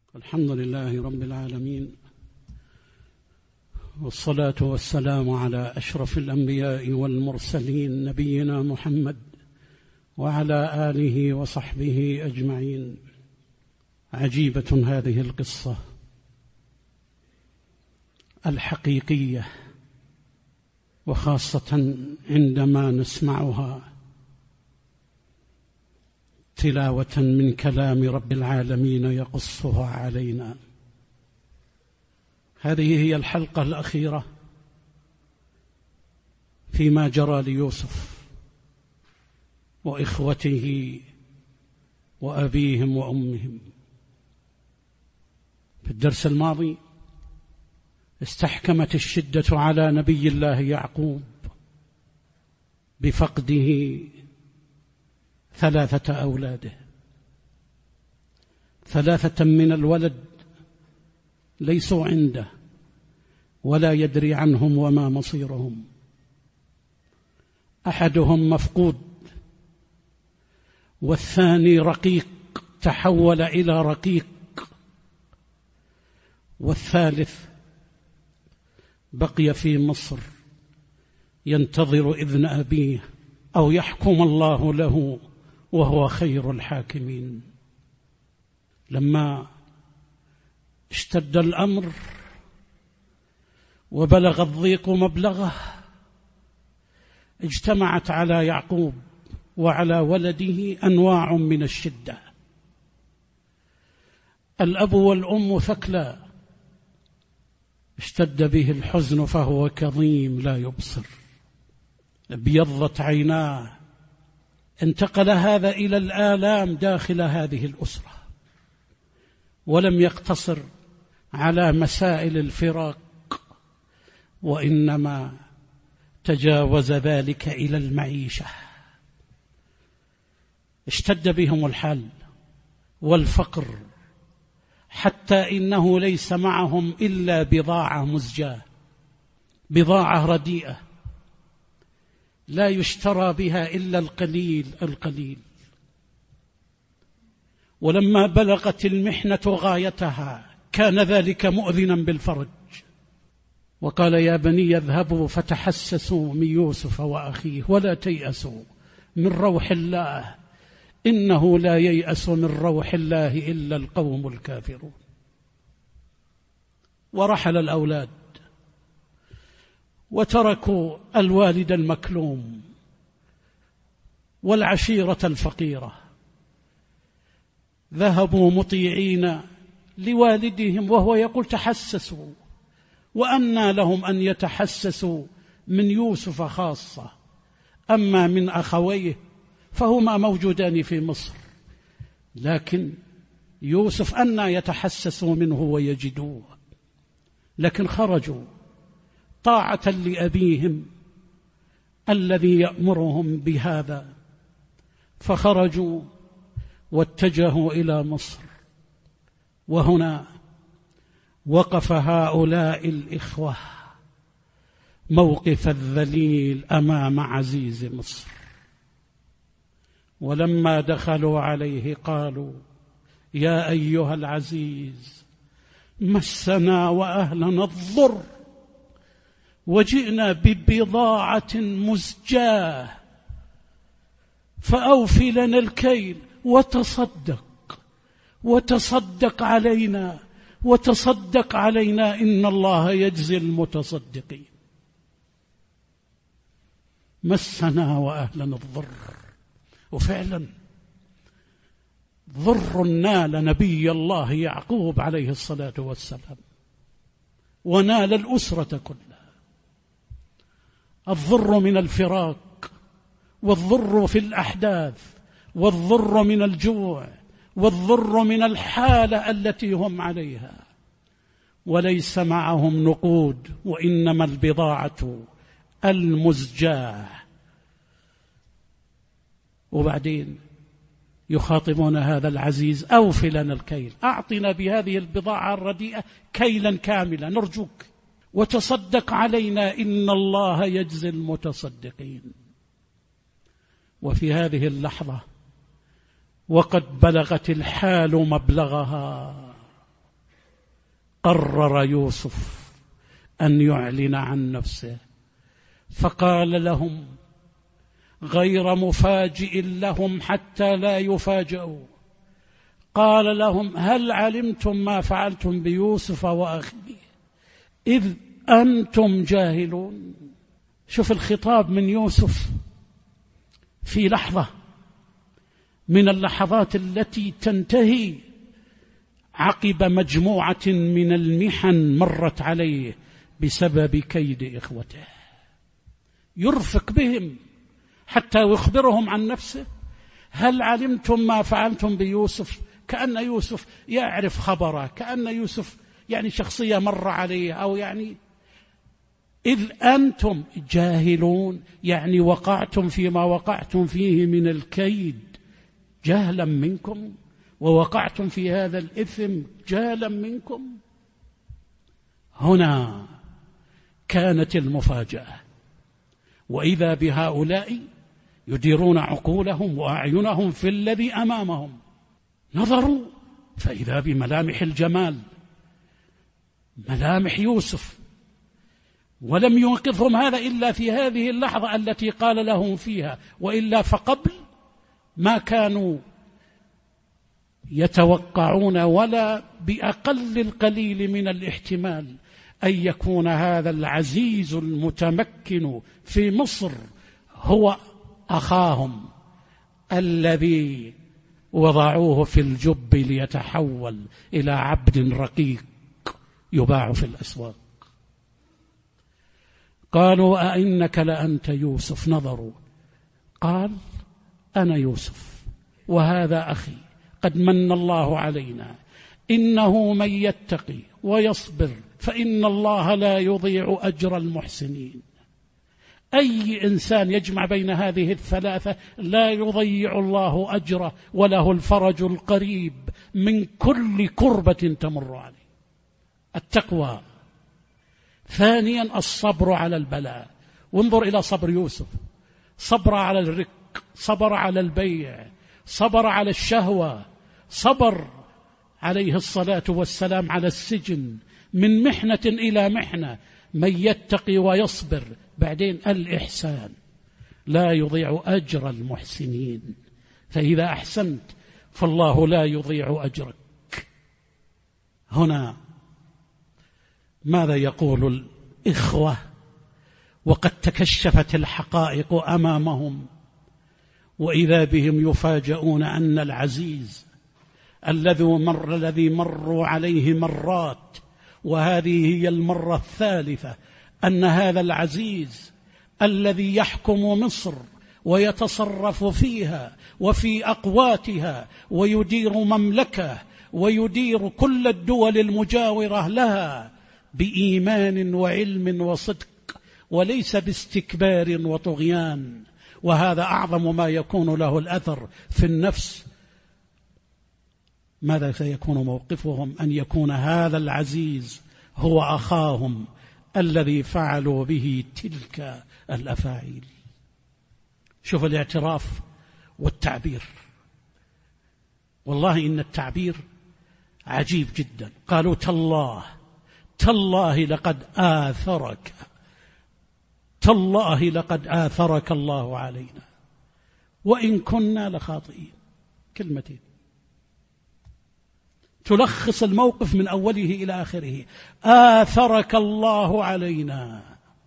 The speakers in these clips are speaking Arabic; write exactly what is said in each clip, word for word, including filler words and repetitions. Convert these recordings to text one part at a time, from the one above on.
الحمد لله رب العالمين، والصلاة والسلام على أشرف الأنبياء والمرسلين نبينا محمد وعلى آله وصحبه أجمعين. عجيبة هذه القصة الحقيقية، وخاصة عندما نسمعها تلاوة من كلام رب العالمين يقصها علينا. هذه هي الحلقة الأخيرة فيما جرى ليوسف وإخوته وأبيهم وأمهم. في الدرس الماضي استحكمت الشدة على نبي الله يعقوب بفقده ثلاثة أولاده، ثلاثة من الولد ليسوا عنده ولا يدري عنهم وما مصيرهم. أحدهم مفقود، والثاني رقيق تحول إلى رقيق، والثالث بقي في مصر ينتظر إذن أبيه أو يحكم الله له وهو خير الحاكمين. لما اشتد الأمر وبلغ الضيق مبلغه، اجتمعت على يعقوب وعلى ولده أنواع من الشدة. الأب والأم ثكلى، اشتد به الحزن فهو كظيم لا يبصر، ابيضت عيناه. انتقل هذا إلى الآلام داخل هذه الأسرة، ولم يقتصر على مسائل الفراق، وإنما تجاوز ذلك إلى المعيشة. اشتد بهم الحال والفقر، حتى إنه ليس معهم إلا بضاعة مزجاة، بضاعة رديئة لا يشترى بها إلا القليل القليل. ولما بلغت المحنة غايتها كان ذلك مؤذنا بالفرج، وقال: يا بني اذهبوا فتحسسوا من يوسف وأخيه ولا تيأسوا من روح الله إنه لا ييأس من روح الله إلا القوم الكافرون. ورحل الأولاد وتركوا الوالد المكلوم والعشيرة الفقيرة، ذهبوا مطيعين لوالدهم وهو يقول: تحسسوا. وأنى لهم أن يتحسسوا من يوسف خاصة، أما من أخويه فهما موجودان في مصر، لكن يوسف أنى يتحسسوا منه ويجدوه. لكن خرجوا طاعة لأبيهم الذي يأمرهم بهذا، فخرجوا واتجهوا إلى مصر. وهنا وقف هؤلاء الإخوة موقف الذليل أمام عزيز مصر. ولما دخلوا عليه قالوا: يا أيها العزيز، مسنا وأهلنا الضر وجئنا ببضاعة مزجاة، فأوف لنا الكيل وتصدق وتصدق علينا وتصدق علينا إن الله يجزي المتصدقين. مسنا وأهلنا الضر، وفعلا ضر نال نبي الله يعقوب عليه الصلاة والسلام، ونال الأسرة كلها. الضر من الفراق، والضر في الأحداث، والضر من الجوع، والضر من الحالة التي هم عليها. وليس معهم نقود، وإنما البضاعة المزجاة. وبعدين يخاطبون هذا العزيز: أوف لنا الكيل، أعطنا بهذه البضاعة الرديئة كيلا كاملا نرجوك، وتصدق علينا إن الله يجزي المتصدقين. وفي هذه اللحظة وقد بلغت الحال مبلغها، قرر يوسف أن يعلن عن نفسه، فقال لهم غير مفاجئ لهم حتى لا يفاجئوا، قال لهم هل علمتم ما فعلتم بيوسف وأخيه إذ أنتم جاهلون. شوف الخطاب من يوسف في لحظة من اللحظات التي تنتهي عقب مجموعة من المحن مرت عليه بسبب كيد إخوته، يرفق بهم حتى يخبرهم عن نفسه. هل علمتم ما فعلتم بيوسف؟ كأن يوسف يعرف خبره، كأن يوسف يعني شخصية مر عليه، أو يعني إذ أنتم جاهلون، يعني وقعتم فيما وقعتم فيه من الكيد جهلا منكم، ووقعتم في هذا الإثم جهلا منكم. هنا كانت المفاجأة، وإذا بهؤلاء يديرون عقولهم وأعينهم في الذي أمامهم. نظروا فإذا بملامح الجمال، ملامح يوسف، ولم ينقذهم هذا إلا في هذه اللحظة التي قال لهم فيها، وإلا فقبل ما كانوا يتوقعون ولا بأقل القليل من الاحتمال أن يكون هذا العزيز المتمكن في مصر هو أخاهم الذي وضعوه في الجب ليتحول إلى عبد رقيق يباع في الأسواق. قالوا أئنك لأنت يوسف؟ نظروا، قال أنا يوسف وهذا أخي، قد من الله علينا، إنه من يتقي ويصبر فإن الله لا يضيع أجر المحسنين. أي إنسان يجمع بين هذه الثلاثة لا يضيع الله أجره، وله الفرج القريب من كل كربة تمر عليه. التقوى. ثانيا الصبر على البلاء. وانظر إلى صبر يوسف، صبر على الرق، صبر على البيع، صبر على الشهوة، صبر عليه الصلاة والسلام على السجن، من محنة إلى محنة. من يتقي ويصبر، بعدين الإحسان، لا يضيع أجر المحسنين. فإذا أحسنت فالله لا يضيع أجرك. هنا ماذا يقول الإخوة وقد تكشفت الحقائق أمامهم، وإذا بهم يفاجؤون أن العزيز الذي مر الذي مروا عليه مرات، وهذه هي المرة الثالثة، أن هذا العزيز الذي يحكم مصر ويتصرف فيها وفي أقواتها ويدير مملكة ويدير كل الدول المجاورة لها بإيمان وعلم وصدق، وليس باستكبار وطغيان، وهذا أعظم ما يكون له الأثر في النفس. ماذا سيكون موقفهم؟ أن يكون هذا العزيز هو أخاهم الذي فعلوا به تلك الأفاعيل. شوف الاعتراف والتعبير، والله إن التعبير عجيب جدا. قالوا تالله تالله لقد آثرك، تالله لقد آثرك الله علينا وإن كنا لخاطئين. كلمتين تلخص الموقف من أوله إلى آخره. آثرك الله علينا،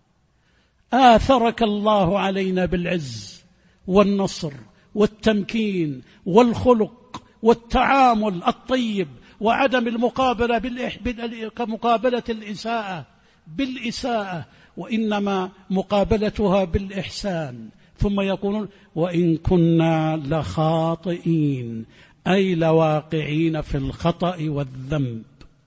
آثرك الله علينا بالعز والنصر والتمكين والخلق والتعامل الطيب، وعدم المقابلة بمقابلة الإساءة بالإساءة، وإنما مقابلتها بالإحسان. ثم يقولون وإن كنا لخاطئين، أي لواقعين في الخطأ والذنب.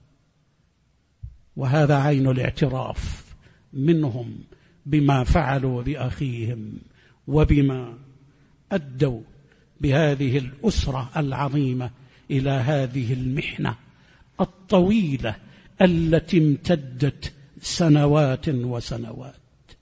وهذا عين الاعتراف منهم بما فعلوا بأخيهم، وبما أدوا بهذه الأسرة العظيمة إلى هذه المحنة الطويلة التي امتدت سنوات وسنوات.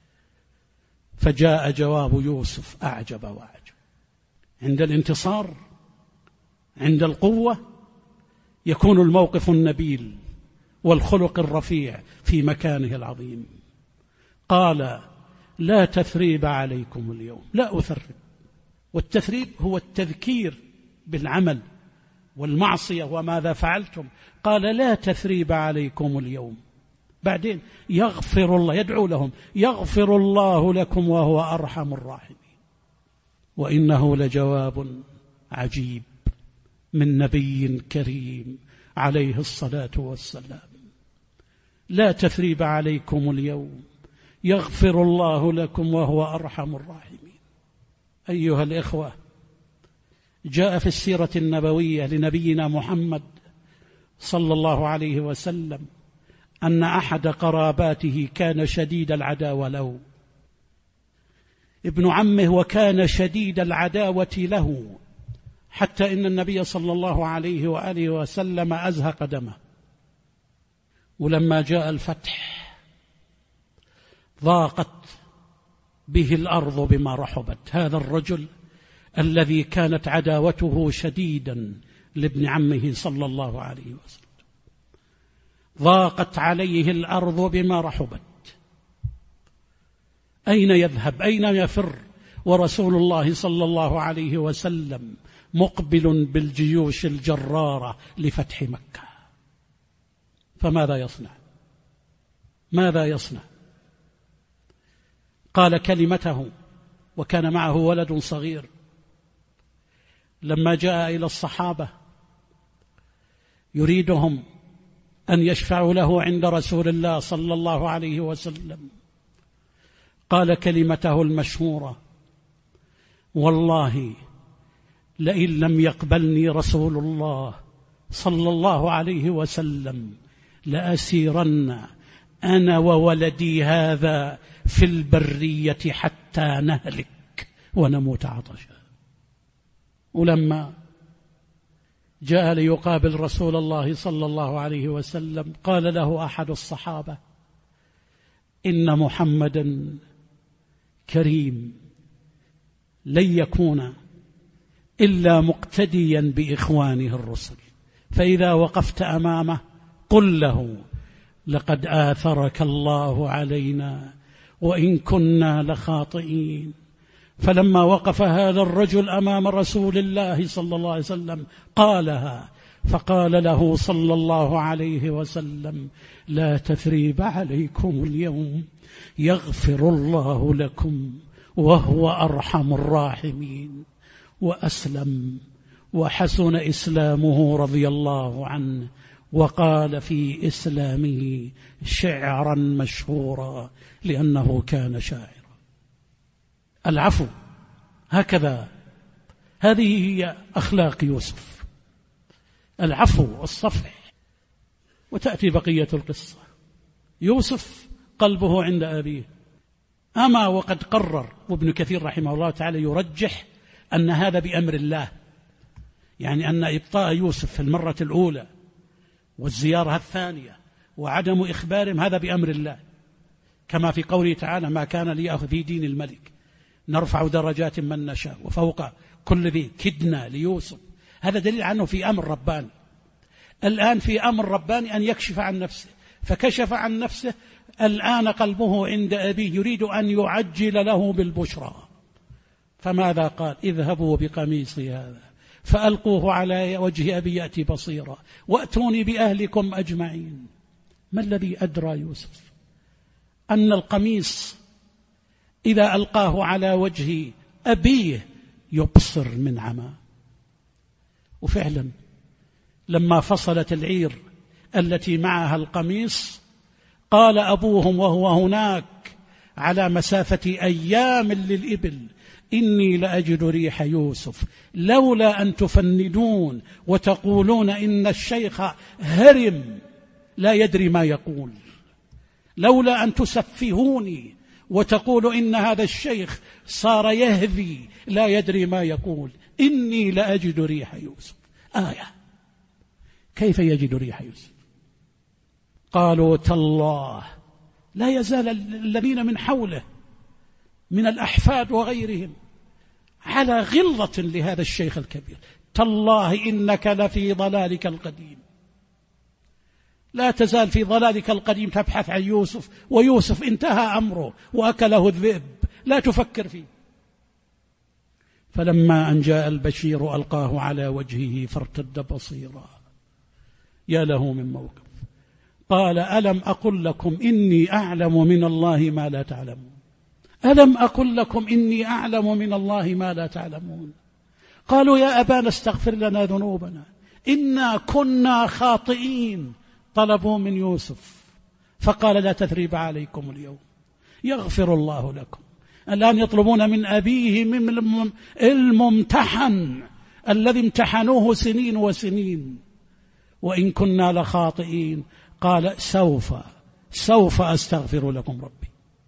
فجاء جواب يوسف أعجب وأعجب. عند الانتصار، عند القوة، يكون الموقف النبيل والخلق الرفيع في مكانه العظيم. قال لا تثريب عليكم اليوم، لا أثرب. والتثريب هو التذكير بالعمل والمعصية وماذا فعلتم. قال لا تثريب عليكم اليوم. بعدين يغفر الله، يدعو لهم يغفر الله لكم وهو أرحم الراحمين. وإنه لجواب عجيب من نبي كريم عليه الصلاة والسلام. لا تثريب عليكم اليوم يغفر الله لكم وهو أرحم الراحمين. أيها الإخوة، جاء في السيرة النبوية لنبينا محمد صلى الله عليه وسلم أن أحد قراباته كان شديد العداوة له، ابن عمه، وكان شديد العداوة له، حتى إن النبي صلى الله عليه وآله وسلم أزهق دمه. ولما جاء الفتح ضاقت به الأرض بما رحبت. هذا الرجل الذي كانت عداوته شديدا لابن عمه صلى الله عليه وسلم، ضاقت عليه الأرض بما رحبت. أين يذهب؟ أين يفر؟ ورسول الله صلى الله عليه وسلم مقبل بالجيوش الجرارة لفتح مكة. فماذا يصنع؟ ماذا يصنع؟ قال كلمته وكان معه ولد صغير. لما جاء إلى الصحابة يريدهم أن يشفعوا له عند رسول الله صلى الله عليه وسلم، قال كلمته المشهورة: والله لئن لم يقبلني رسول الله صلى الله عليه وسلم لأسيرن أنا وولدي هذا في البرية حتى نهلك ونموت عطشا. ولما جاء ليقابل رسول الله صلى الله عليه وسلم قال له أحد الصحابة: إن محمدا كريم لن يكون إلا مقتديا بإخوانه الرسل، فإذا وقفت أمامه قل له: لقد آثرك الله علينا وإن كنا لخاطئين. فلما وقف هذا الرجل أمام رسول الله صلى الله عليه وسلم قالها، فقال له صلى الله عليه وسلم: لا تثريب عليكم اليوم يغفر الله لكم وهو أرحم الراحمين. وأسلم وحسن إسلامه رضي الله عنه، وقال في إسلامه شعرا مشهورا لأنه كان شاعرا. العفو، هكذا، هذه هي أخلاق يوسف، العفو والصفح. وتأتي بقية القصة. يوسف قلبه عند أبيه، أما وقد قرر، وابن كثير رحمه الله تعالى يرجح أن هذا بأمر الله، يعني أن إبطاء يوسف في المرة الأولى والزيارة الثانية وعدم إخبارهم هذا بأمر الله، كما في قوله تعالى: ما كان ليأخذ في دين الملك نرفع درجات من نشاء وفوق كل ذي كدنا ليوسف. هذا دليل عنه في أمر رباني. الآن في أمر رباني أن يكشف عن نفسه، فكشف عن نفسه. الآن قلبه عند أبيه يريد أن يعجل له بالبشرى. فماذا قال؟ اذهبوا بقميصي هذا فألقوه على وجه أبي يأتي بصيرا وأتوني بأهلكم أجمعين. ما الذي أدرى يوسف أن القميص إذا ألقاه على وجه أبيه يبصر من عمى؟ وفعلا لما فصلت العير التي معها القميص قال أبوهم وهو هناك على مسافة أيام للإبل: إني لأجد ريح يوسف لولا أن تفندون وتقولون إن الشيخ هرم لا يدري ما يقول، لولا أن تسفهوني وتقولوا إن هذا الشيخ صار يهذي لا يدري ما يقول، إني لأجد ريح يوسف. آية. كيف يجد ريح يوسف؟ قالوا تالله. لا يزال الذين من حوله من الأحفاد وغيرهم على غلظة لهذا الشيخ الكبير: تالله إنك لفي ضلالك القديم. لا تزال في ضلالك القديم تبحث عن يوسف، ويوسف انتهى أمره وأكله الذئب، لا تفكر فيه. فلما أن جاء البشير ألقاه على وجهه فارتد بصيرا. يا له من موقف. قال ألم أقل لكم إني أعلم من الله ما لا تعلمون. ألم أقل لكم إني أعلم من الله ما لا تعلمون. قالوا يا أبانا استغفر لنا ذنوبنا إنا كنا خاطئين. طلبوا من يوسف فقال لا تثريب عليكم اليوم يغفر الله لكم. الآن يطلبون من أبيه من الممتحن الذي امتحنوه سنين وسنين. وإن كنا لخاطئين. قال سوف سوف أستغفر لكم ربي.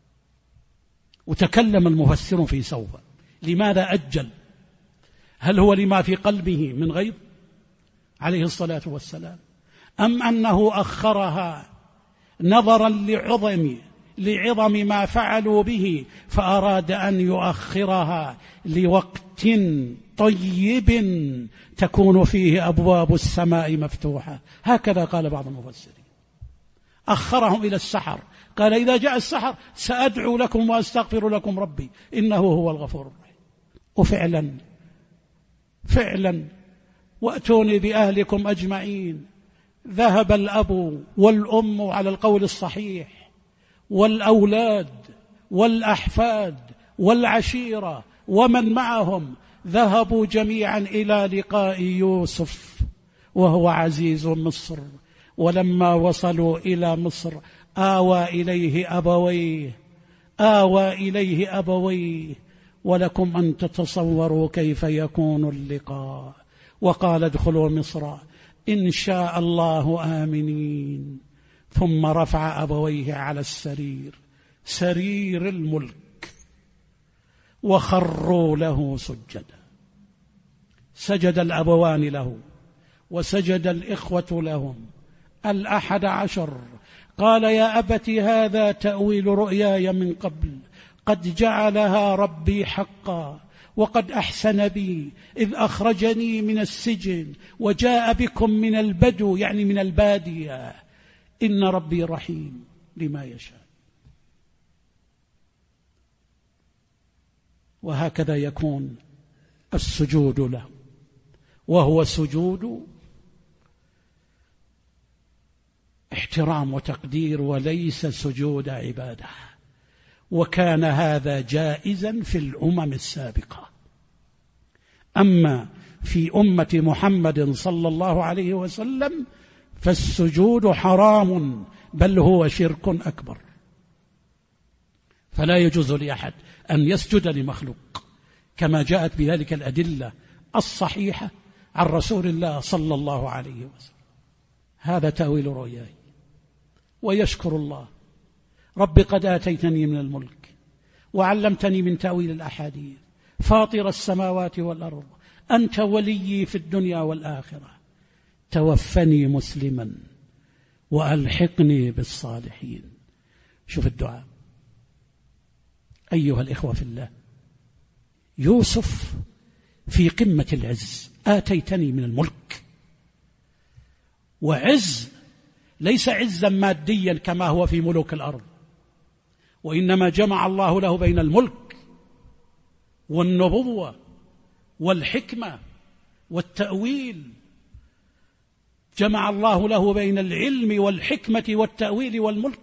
وتكلم المفسر في سوف. لماذا أجل؟ هل هو لما في قلبه من غيظ عليه الصلاة والسلام، أم أنه أخرها نظرا لعظم لعظم ما فعلوا به، فأراد أن يؤخرها لوقت طيب تكون فيه أبواب السماء مفتوحة؟ هكذا قال بعض المفسرين. أخرهم إلى السحر، قال إذا جاء السحر سأدعو لكم وأستغفر لكم ربي إنه هو الغفور الرحيم. وفعلا فعلا وأتوني بأهلكم أجمعين. ذهب الأب والأم على القول الصحيح، والأولاد والأحفاد والعشيرة ومن معهم ذهبوا جميعا إلى لقاء يوسف وهو عزيز مصر. ولما وصلوا إلى مصر آوى إليه أبويه آوى إليه أبويه ولكم أن تتصوروا كيف يكون اللقاء. وقال ادخلوا مصر إن شاء الله آمنين. ثم رفع أبويه على السرير سرير الملك وخروا له سجدا. سجد الأبوان له وسجد الإخوة لهم الأحد عشر. قال يا أبت هذا تأويل رؤياي من قبل قد جعلها ربي حقا وقد أحسن بي إذ أخرجني من السجن وجاء بكم من البدو يعني من البادية إن ربي رحيم لما يشاء. وهكذا يكون السجود له، وهو سجود احترام وتقدير وليس سجود عبادة. وكان هذا جائزا في الأمم السابقة. أما في أمة محمد صلى الله عليه وسلم فالسجود حرام بل هو شرك أكبر. فلا يجوز لأحد أن يسجد لمخلوق كما جاءت بذلك الأدلة الصحيحة عن رسول الله صلى الله عليه وسلم. هذا تأويل رؤياي. ويشكر الله رب قد آتيتني من الملك وعلمتني من تأويل الأحاديث فاطر السماوات والأرض أنت وليي في الدنيا والآخرة توفني مسلما وألحقني بالصالحين. شوف الدعاء أيها الإخوة في الله. يوسف في قمة العز آتيتني من الملك، وعز ليس عزا ماديا كما هو في ملوك الأرض، وإنما جمع الله له بين الملك والنبوة والحكمة والتأويل. جمع الله له بين العلم والحكمة والتأويل والملك.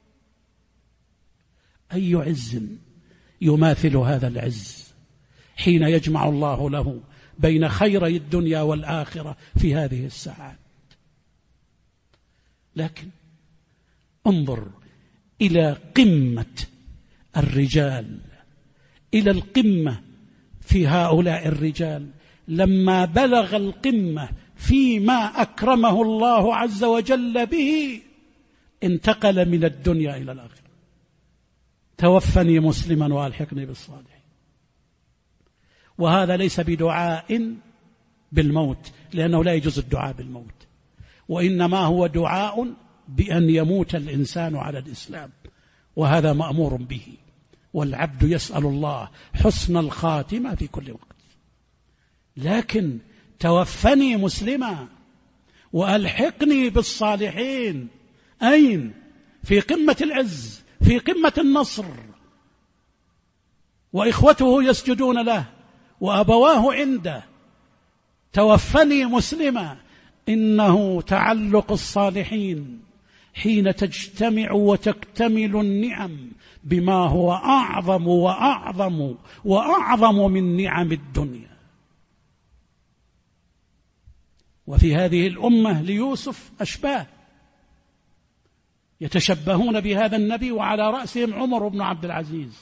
أي عز يماثل هذا العز حين يجمع الله له بين خيري الدنيا والآخرة في هذه الساعات. لكن انظر إلى قمة الرجال، إلى القمة في هؤلاء الرجال لما بلغ القمة فيما أكرمه الله عز وجل به انتقل من الدنيا إلى الآخرة. توفني مسلما وألحقني بالصالحين. وهذا ليس بدعاء بالموت لأنه لا يجوز الدعاء بالموت، وإنما هو دعاء بأن يموت الإنسان على الإسلام، وهذا مأمور به، والعبد يسأل الله حسن الخاتمة في كل وقت. لكن توفني مسلما وألحقني بالصالحين. أين؟ في قمة العز، في قمة النصر، وإخوته يسجدون له وأبواه عنده. توفني مسلما. إنه تعلق الصالحين حين تجتمع وتكتمل النعم بما هو أعظم وأعظم وأعظم من نعم الدنيا. وفي هذه الأمة ليوسف أشباه يتشبهون بهذا النبي، وعلى رأسهم عمر بن عبد العزيز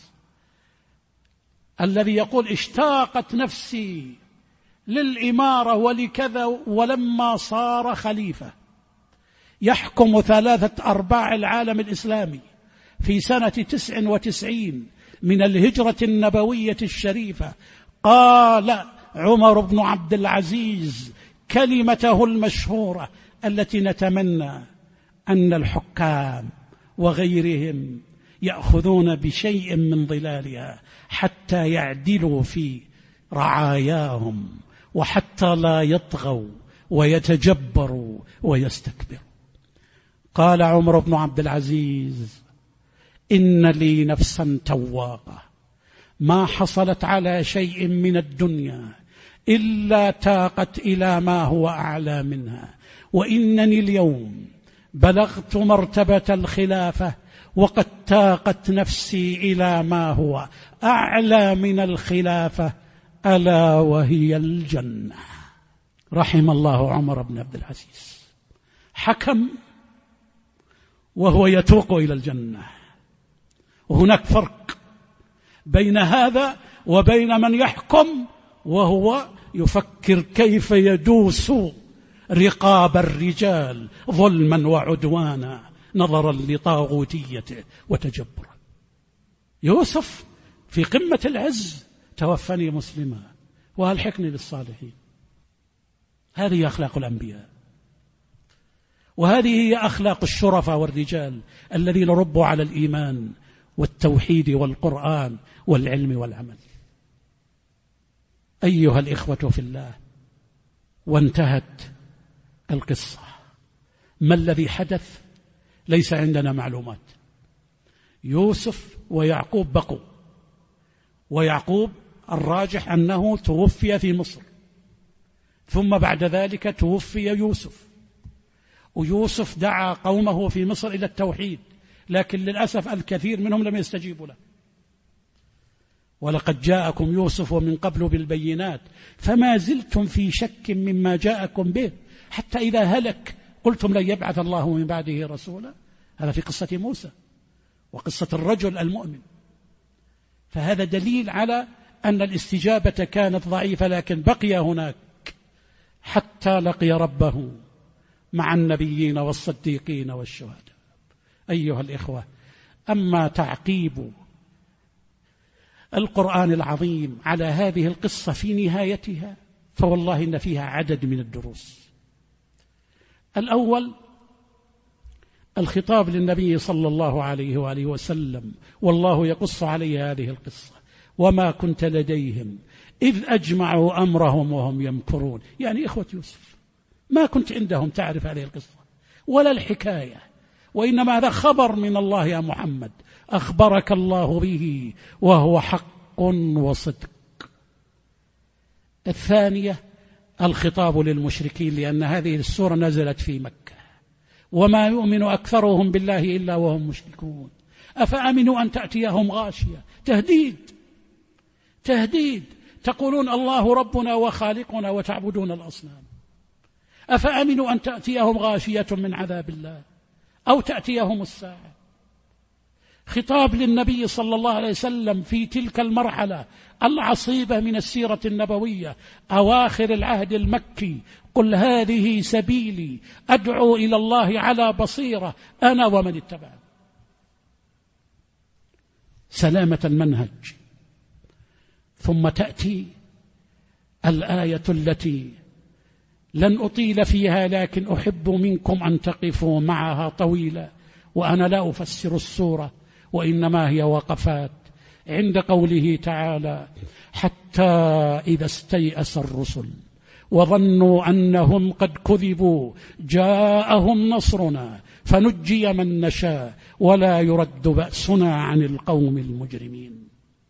الذي يقول: اشتاقت نفسي للإمارة ولكذا، ولما صار خليفة يحكم ثلاثة أرباع العالم الإسلامي في سنة تسع وتسعين من الهجرة النبوية الشريفة، قال عمر بن عبد العزيز كلمته المشهورة التي نتمنى أن الحكام وغيرهم يأخذون بشيء من ظلالها حتى يعدلوا في رعاياهم، وحتى لا يطغوا ويتجبروا ويستكبروا. قال عمر بن عبد العزيز: إن لي نفسا تواقة ما حصلت على شيء من الدنيا إلا تاقت إلى ما هو أعلى منها، وإنني اليوم بلغت مرتبة الخلافة وقد تاقت نفسي إلى ما هو أعلى من الخلافة، ألا وهي الجنة. رحم الله عمر بن عبد العزيز، حكم وهو يتوق إلى الجنة. وهناك فرق بين هذا وبين من يحكم وهو يفكر كيف يدوس رقاب الرجال ظلما وعدوانا نظرا لطاغوتيته وتجبرا. يوسف في قمة العز: توفني مسلما وألحقني بالصالحين. هذه أخلاق الأنبياء، وهذه هي أخلاق الشرفاء والرجال الذين ربوا على الإيمان والتوحيد والقرآن والعلم والعمل. أيها الإخوة في الله، وانتهت القصة. ما الذي حدث؟ ليس عندنا معلومات. يوسف ويعقوب بقوا، ويعقوب الراجح أنه توفي في مصر، ثم بعد ذلك توفي يوسف، ويوسف دعا قومه في مصر إلى التوحيد، لكن للأسف الكثير منهم لم يستجيبوا له. ولقد جاءكم يوسف من قبل بالبينات فما زلتم في شك مما جاءكم به حتى إذا هلك قلتم لن يبعث الله من بعده رسولا. هذا في قصة موسى وقصة الرجل المؤمن. فهذا دليل على أن الاستجابة كانت ضعيفة، لكن بقي هناك حتى لقي ربه مع النبيين والصديقين والشهداء. أيها الإخوة، أما تعقيب القرآن العظيم على هذه القصة في نهايتها فوالله إن فيها عدد من الدروس. الأول الخطاب للنبي صلى الله عليه وآله وسلم والله يقص عليه هذه القصة: وما كنت لديهم إذ أجمعوا أمرهم وهم يمكرون. يعني إخوة يوسف ما كنت عندهم تعرف هذه القصة ولا الحكاية، وإنما هذا خبر من الله يا محمد أخبرك الله به وهو حق وصدق. الثانية الخطاب للمشركين، لأن هذه السورة نزلت في مكة: وما يؤمن أكثرهم بالله إلا وهم مشركون أفأمنوا أن تأتيهم غاشية. تهديد تهديد تقولون الله ربنا وخالقنا وتعبدون الأصنام. أفأمنوا أن تأتيهم غاشية من عذاب الله أو تأتيهم الساعة. خطاب للنبي صلى الله عليه وسلم في تلك المرحلة العصيبة من السيرة النبوية أواخر العهد المكي: قل هذه سبيلي أدعو إلى الله على بصيرة أنا ومن اتبعني. سلامة المنهج. ثم تأتي الآية التي لن أطيل فيها لكن أحب منكم أن تقفوا معها طويلا، وأنا لا أفسر السورة وإنما هي وقفات عند قوله تعالى: حتى إذا استيأس الرسل وظنوا أنهم قد كذبوا جاءهم نصرنا فنجي من نشاء ولا يرد بأسنا عن القوم المجرمين.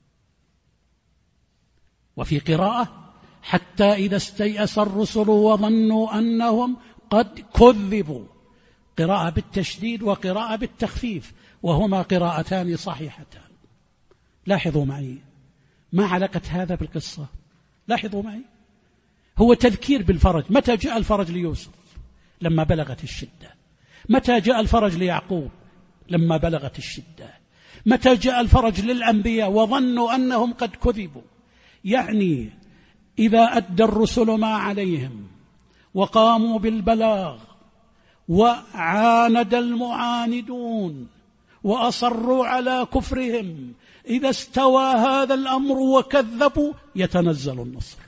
وفي قراءة حتى إذا استيأس الرسل وظنوا أنهم قد كذبوا، قراءة بالتشديد وقراءة بالتخفيف، وهما قراءتان صحيحتان. لاحظوا معي ما علاقة هذا بالقصة، لاحظوا معي، هو تذكير بالفرج. متى جاء الفرج ليوسف؟ لما بلغت الشدة. متى جاء الفرج ليعقوب؟ لما بلغت الشدة. متى جاء الفرج للأنبياء وظنوا أنهم قد كذبوا؟ يعني إذا أدى الرسل ما عليهم وقاموا بالبلاغ وعاند المعاندون وأصروا على كفرهم، إذا استوى هذا الأمر وكذبوا يتنزل النصر.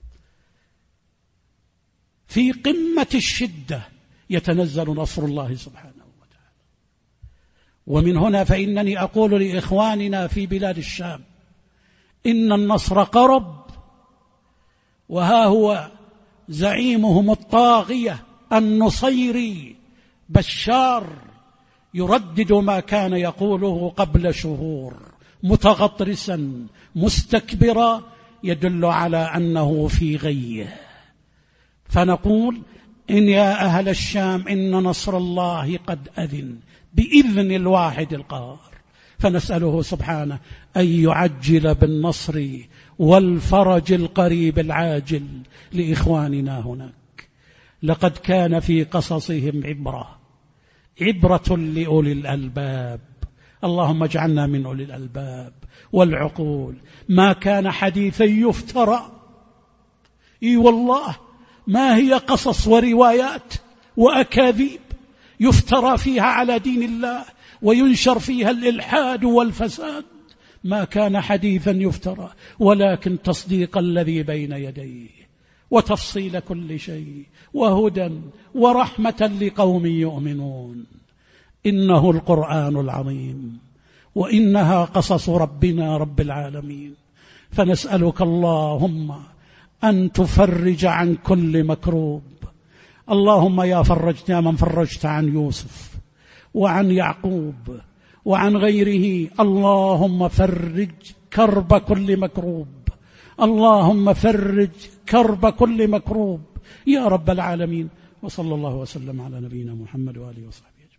في قمة الشدة يتنزل نصر الله سبحانه وتعالى. ومن هنا فإنني أقول لإخواننا في بلاد الشام إن النصر قرب، وها هو زعيمهم الطاغية النصيري بشار يردد ما كان يقوله قبل شهور متغطرسا مستكبرا، يدل على أنه في غيه. فنقول إن يا أهل الشام إن نصر الله قد أذن بإذن الواحد القهار، فنسأله سبحانه أن يعجل بالنصر والفرج القريب العاجل لإخواننا هناك. لقد كان في قصصهم عبرة عبرة لأولي الألباب. اللهم اجعلنا من أولي الألباب والعقول. ما كان حديثا يفترى، إي والله ما هي قصص وروايات وأكاذيب يفترى فيها على دين الله وينشر فيها الإلحاد والفساد. ما كان حديثا يفترى، ولكن تصديق الذي بين يديه وتفصيل كل شيء وهدى ورحمة لقوم يؤمنون. إنه القرآن العظيم وإنها قصص ربنا رب العالمين. فنسألك اللهم أن تفرج عن كل مكروب. اللهم يا فرجت يا من فرجت عن يوسف وعن يعقوب وعن غيره، اللهم فرج كرب كل مكروب، اللهم فرج كرب كل مكروب يا رب العالمين. وصلى الله وسلم على نبينا محمد وآله وصحبه.